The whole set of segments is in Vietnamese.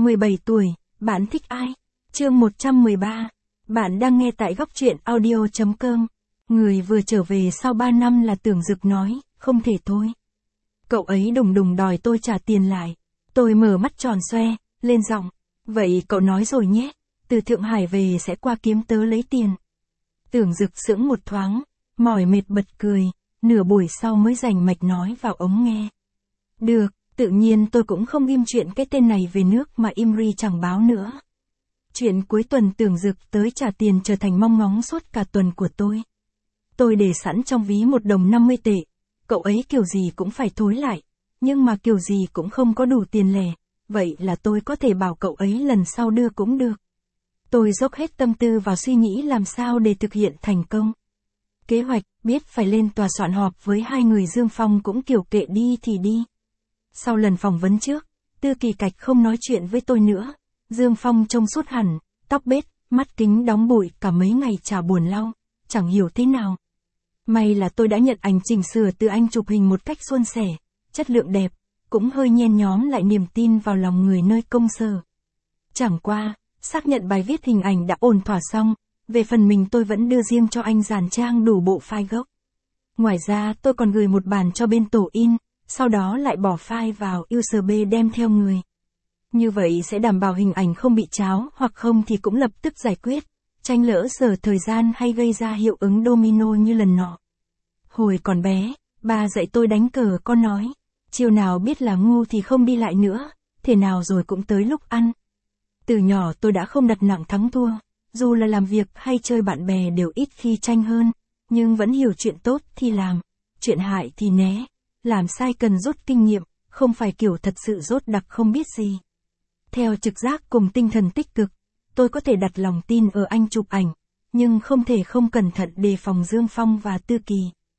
17 tuổi, bạn thích ai? Chương 113. Bạn đang nghe tại góc truyện audio.com. Người vừa trở về sau 3 năm là Tưởng Dực nói, không thể thôi. Cậu ấy đùng đùng đòi tôi trả tiền lại. Tôi mở mắt tròn xoe, lên giọng. Vậy cậu nói rồi nhé, từ Thượng Hải về sẽ qua kiếm tớ lấy tiền. Tưởng Dực sững một thoáng, mỏi mệt bật cười, nửa buổi sau mới rành mạch nói vào ống nghe. Được, tự nhiên tôi cũng không ghim chuyện cái tên này về nước mà Imri chẳng báo nữa. Chuyện cuối tuần Tưởng Dực tới trả tiền trở thành mong ngóng suốt cả tuần của tôi. Tôi để sẵn trong ví 1 đồng 50 tệ, cậu ấy kiểu gì cũng phải thối lại, nhưng mà kiểu gì cũng không có đủ tiền lẻ, vậy là tôi có thể bảo cậu ấy lần sau đưa cũng được. Tôi dốc hết tâm tư vào suy nghĩ làm sao để thực hiện thành công. Kế hoạch, biết phải lên tòa soạn họp với hai người Dương Phong cũng kiểu kệ đi thì đi. Sau lần phỏng vấn trước, Tư Kỳ Cạch không nói chuyện với tôi nữa. Dương Phong trông sút hẳn, tóc bết, mắt kính đóng bụi cả mấy ngày chả buồn lau, chẳng hiểu thế nào. May là tôi đã nhận ảnh chỉnh sửa từ anh chụp hình một cách suôn sẻ, chất lượng đẹp, cũng hơi nhen nhóm lại niềm tin vào lòng người nơi công sở. Chẳng qua, xác nhận bài viết hình ảnh đã ổn thỏa xong, về phần mình tôi vẫn đưa riêng cho anh dàn trang đủ bộ file gốc. Ngoài ra tôi còn gửi một bản cho bên tổ in, sau đó lại bỏ file vào USB đem theo người. Như vậy sẽ đảm bảo hình ảnh không bị cháo hoặc không thì cũng lập tức giải quyết, tránh lỡ giờ thời gian hay gây ra hiệu ứng domino như lần nọ. Hồi còn bé, ba dạy tôi đánh cờ con nói, chiều nào biết là ngu thì không đi lại nữa, thế nào rồi cũng tới lúc ăn. Từ nhỏ tôi đã không đặt nặng thắng thua, dù là làm việc hay chơi bạn bè đều ít khi tranh hơn, nhưng vẫn hiểu chuyện tốt thì làm, chuyện hại thì né, làm sai cần rút kinh nghiệm, không phải kiểu thật sự rốt đặc không biết gì. Theo trực giác cùng tinh thần tích cực, tôi có thể đặt lòng tin ở anh chụp ảnh, nhưng không thể không cẩn thận đề phòng Dương Phong và Tư Kỳ.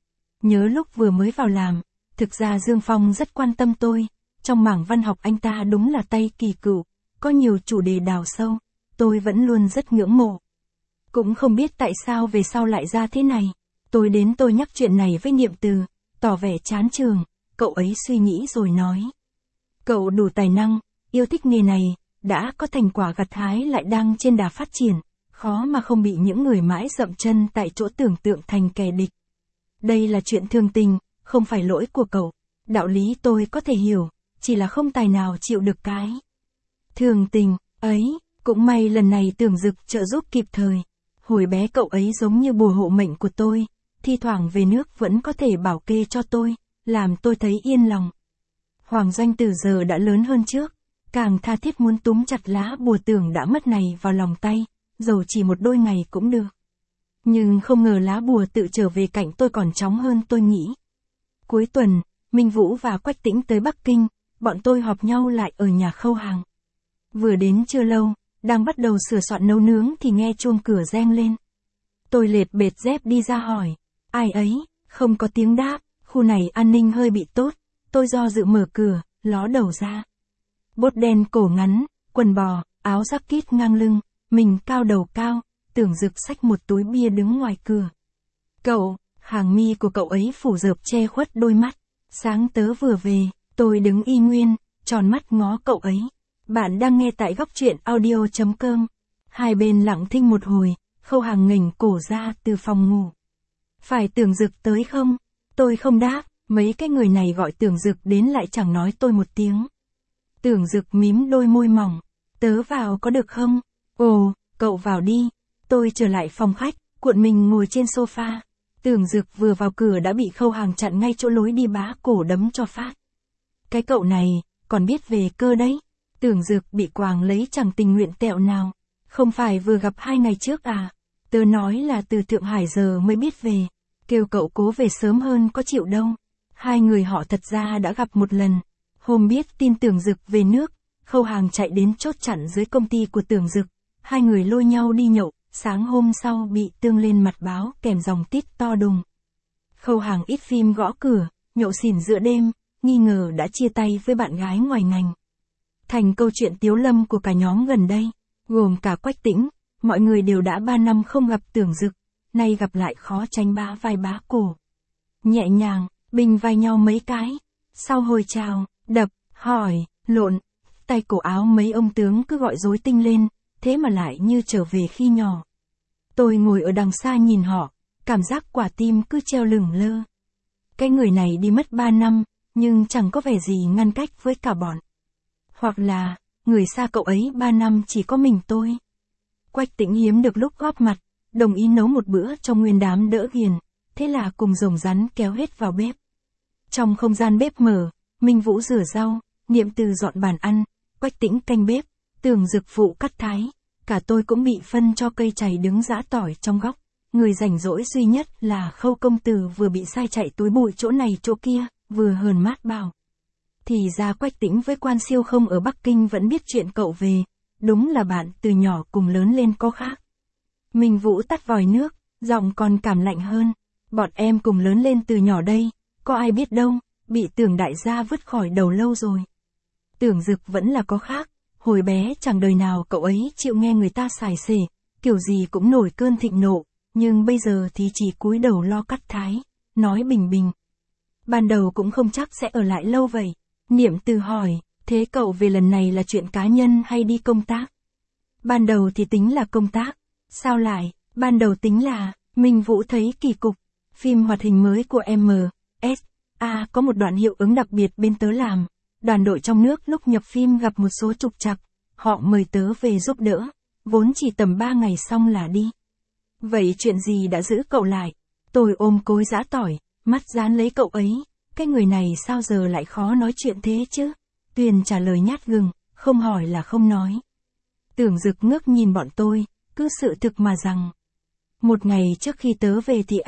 Nhớ lúc vừa mới vào làm, thực ra Dương Phong rất quan tâm tôi, trong mảng văn học anh ta đúng là tay kỳ cựu, có nhiều chủ đề đào sâu, tôi vẫn luôn rất ngưỡng mộ. Cũng không biết tại sao về sau lại ra thế này, tôi nhắc chuyện này với Niệm Từ, tỏ vẻ chán trường, cậu ấy suy nghĩ rồi nói. Cậu đủ tài năng, yêu thích nghề này, đã có thành quả gặt hái lại đang trên đà phát triển, khó mà không bị những người mãi dậm chân tại chỗ tưởng tượng thành kẻ địch. Đây là chuyện thường tình, không phải lỗi của cậu, đạo lý tôi có thể hiểu, chỉ là không tài nào chịu được cái thường tình ấy, cũng may lần này Tưởng Dực trợ giúp kịp thời. Hồi bé cậu ấy giống như bùa hộ mệnh của tôi, thi thoảng về nước vẫn có thể bảo kê cho tôi, làm tôi thấy yên lòng. Hoàng Doanh từ giờ đã lớn hơn trước, càng tha thiết muốn túm chặt lá bùa Tưởng đã mất này vào lòng tay, dầu chỉ một đôi ngày cũng được. Nhưng không ngờ lá bùa tự trở về cạnh tôi còn chóng hơn tôi nghĩ. Cuối tuần, Minh Vũ và Quách Tĩnh tới Bắc Kinh, bọn tôi họp nhau lại ở nhà Khâu Hàng. Vừa đến chưa lâu, đang bắt đầu sửa soạn nấu nướng thì nghe chuông cửa reng lên. Tôi lệt bệt dép đi ra hỏi, ai ấy, không có tiếng đáp, khu này an ninh hơi bị tốt, tôi do dự mở cửa, ló đầu ra. Bốt đen cổ ngắn, quần bò, áo jacket ngang lưng, mình cao đầu cao, Tưởng Dực xách một túi bia đứng ngoài cửa. Cậu, hàng mi của cậu ấy phủ rợp che khuất đôi mắt, sáng tớ vừa về, tôi đứng y nguyên, tròn mắt ngó cậu ấy. Bạn đang nghe tại góc truyện audio.com. Hai bên lặng thinh một hồi, Khâu Hàng nghềnh cổ ra từ phòng ngủ. Phải Tưởng Dực tới không? Tôi không đáp, mấy cái người này gọi Tưởng Dực đến lại chẳng nói tôi một tiếng. Tưởng Dực mím đôi môi mỏng, tớ vào có được không? Ồ, cậu vào đi. Tôi trở lại phòng khách, cuộn mình ngồi trên sofa. Tưởng Dực vừa vào cửa đã bị Khâu Hàng chặn ngay chỗ lối đi bá cổ đấm cho phát. Cái cậu này, còn biết về cơ đấy. Tưởng Dực bị quàng lấy chẳng tình nguyện tẹo nào. Không phải vừa gặp 2 ngày trước à? Tớ nói là từ Thượng Hải giờ mới biết về. Kêu cậu cố về sớm hơn có chịu đâu. Hai người họ thật ra đã gặp một lần. Hôm biết tin Tưởng Dực về nước, Khâu Hàng chạy đến chốt chặn dưới công ty của Tưởng Dực. Hai người lôi nhau đi nhậu, sáng hôm sau bị tương lên mặt báo kèm dòng tít to đùng. Khâu Hàng ít phim gõ cửa, nhậu xỉn giữa đêm, nghi ngờ đã chia tay với bạn gái ngoài ngành. Thành câu chuyện tiếu lâm của cả nhóm gần đây, gồm cả Quách Tĩnh, mọi người đều đã 3 năm không gặp Tưởng Dực, nay gặp lại khó tránh bá vai bá cổ. Nhẹ nhàng, bình vai nhau mấy cái, sau hồi chào, đập, hỏi, lộn, tay cổ áo mấy ông tướng cứ gọi rối tinh lên, thế mà lại như trở về khi nhỏ. Tôi ngồi ở đằng xa nhìn họ, cảm giác quả tim cứ treo lửng lơ. Cái người này đi mất 3 năm, nhưng chẳng có vẻ gì ngăn cách với cả bọn. Hoặc là, người xa cậu ấy 3 năm chỉ có mình tôi. Quách Tĩnh hiếm được lúc góp mặt, đồng ý nấu một bữa cho nguyên đám đỡ ghiền, thế là cùng rồng rắn kéo hết vào bếp. Trong không gian bếp mở, Minh Vũ rửa rau, Niệm Từ dọn bàn ăn, Quách Tĩnh canh bếp, Tưởng Dực phụ cắt thái, cả tôi cũng bị phân cho cây chày đứng giã tỏi trong góc. Người rảnh rỗi duy nhất là Khâu công tử vừa bị sai chạy túi bụi chỗ này chỗ kia, vừa hờn mát bảo. Thì ra Quách Tĩnh với Quan Siêu không ở Bắc Kinh vẫn biết chuyện cậu về, đúng là bạn từ nhỏ cùng lớn lên có khác. Minh Vũ tắt vòi nước, giọng còn cảm lạnh hơn. Bọn em cùng lớn lên từ nhỏ đây, có ai biết đâu, bị Tưởng đại gia vứt khỏi đầu lâu rồi. Tưởng Dực vẫn là có khác, hồi bé chẳng đời nào cậu ấy chịu nghe người ta xài xể, kiểu gì cũng nổi cơn thịnh nộ, nhưng bây giờ thì chỉ cúi đầu lo cắt thái, nói bình bình. Ban đầu cũng không chắc sẽ ở lại lâu vậy. Niệm Từ hỏi, thế cậu về lần này là chuyện cá nhân hay đi công tác? Ban đầu thì tính là công tác. Sao lại, ban đầu tính là, Minh Vũ thấy kỳ cục. Phim hoạt hình mới của M.S.A. có một đoạn hiệu ứng đặc biệt bên tớ làm. Đoàn đội trong nước lúc nhập phim gặp một số trục trặc, họ mời tớ về giúp đỡ, vốn chỉ tầm 3 ngày xong là đi. Vậy chuyện gì đã giữ cậu lại? Tôi ôm cối giã tỏi, mắt dán lấy cậu ấy, cái người này sao giờ lại khó nói chuyện thế chứ? Tuyền trả lời nhát gừng, không hỏi là không nói. Tưởng Dực ngước nhìn bọn tôi, cứ sự thực mà rằng. Một ngày trước khi tớ về thì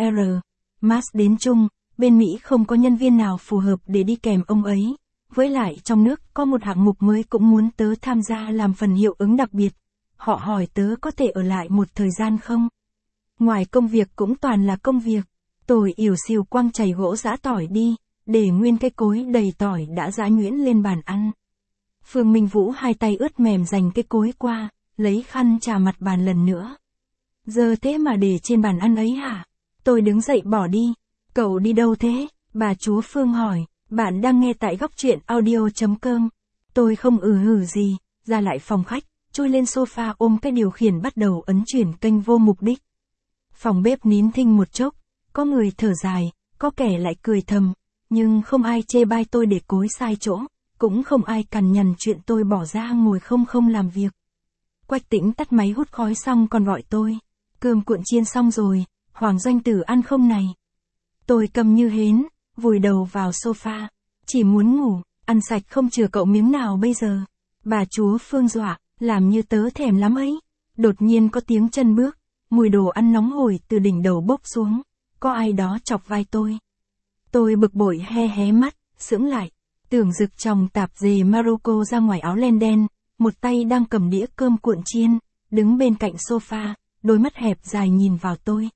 Mas đến chung, bên Mỹ không có nhân viên nào phù hợp để đi kèm ông ấy. Với lại trong nước có một hạng mục mới cũng muốn tớ tham gia làm phần hiệu ứng đặc biệt. Họ hỏi tớ có thể ở lại một thời gian không? Ngoài công việc cũng toàn là công việc. Tôi ỉu xìu quăng chày gỗ giã tỏi đi, để nguyên cái cối đầy tỏi đã giã nhuyễn lên bàn ăn. Phương Minh Vũ hai tay ướt mềm giành cái cối qua, lấy khăn chà mặt bàn lần nữa. Giờ thế mà để trên bàn ăn ấy hả? Tôi đứng dậy bỏ đi. Cậu đi đâu thế? Bà chúa Phương hỏi. Bạn đang nghe tại góc truyện audio.com. Tôi không hử gì, ra lại phòng khách, chui lên sofa ôm cái điều khiển bắt đầu ấn chuyển kênh vô mục đích. Phòng bếp nín thinh một chốc, có người thở dài, có kẻ lại cười thầm, nhưng không ai chê bai tôi để cối sai chỗ, cũng không ai cằn nhằn chuyện tôi bỏ ra ngồi không làm việc. Quách Tĩnh tắt máy hút khói xong còn gọi tôi. Cơm cuộn chiên xong rồi, Hoàng Doanh Tử ăn không này? Tôi câm như hến, vùi đầu vào sofa, chỉ muốn ngủ, ăn sạch không chừa cậu miếng nào bây giờ. Bà chúa Phương dọa, làm như tớ thèm lắm ấy. Đột nhiên có tiếng chân bước, mùi đồ ăn nóng hổi từ đỉnh đầu bốc xuống, có ai đó chọc vai tôi. Tôi bực bội hé mắt, sững lại. Tưởng Dực trong tạp dề Morocco ra ngoài áo len đen, một tay đang cầm đĩa cơm cuộn chiên, đứng bên cạnh sofa, đôi mắt hẹp dài nhìn vào tôi.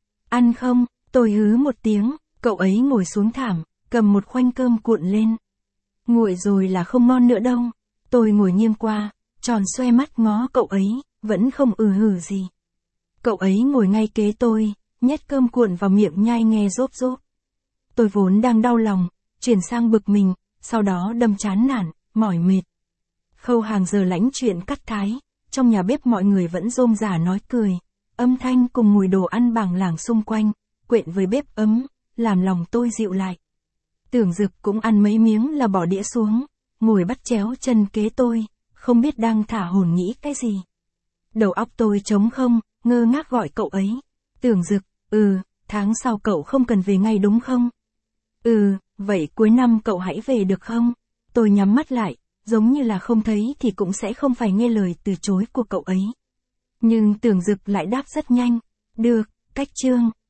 Ăn không? Tôi hứ một tiếng, cậu ấy ngồi xuống thảm, cầm một khoanh cơm cuộn lên. Nguội rồi là không ngon nữa đâu. Tôi ngồi nghiêng qua, tròn xoe mắt ngó cậu ấy, vẫn không hử gì. Cậu ấy ngồi ngay kế tôi, nhét cơm cuộn vào miệng nhai nghe rốp rốp. Tôi vốn đang đau lòng, chuyển sang bực mình, sau đó đâm chán nản, mỏi mệt. Khâu hàng giờ lãnh chuyện cắt thái, trong nhà bếp mọi người vẫn rôm rả nói cười, âm thanh cùng mùi đồ ăn bàng làng xung quanh, quện với bếp ấm, làm lòng tôi dịu lại. Tưởng Dực cũng ăn mấy miếng là bỏ đĩa xuống, ngồi bắt chéo chân kế tôi, không biết đang thả hồn nghĩ cái gì. Đầu óc tôi trống không, ngơ ngác gọi cậu ấy. Tưởng Dực, tháng sau cậu không cần về ngay đúng không? Vậy cuối năm cậu hãy về được không? Tôi nhắm mắt lại, giống như là không thấy thì cũng sẽ không phải nghe lời từ chối của cậu ấy. Nhưng Tưởng Dực lại đáp rất nhanh. Được, cách chương.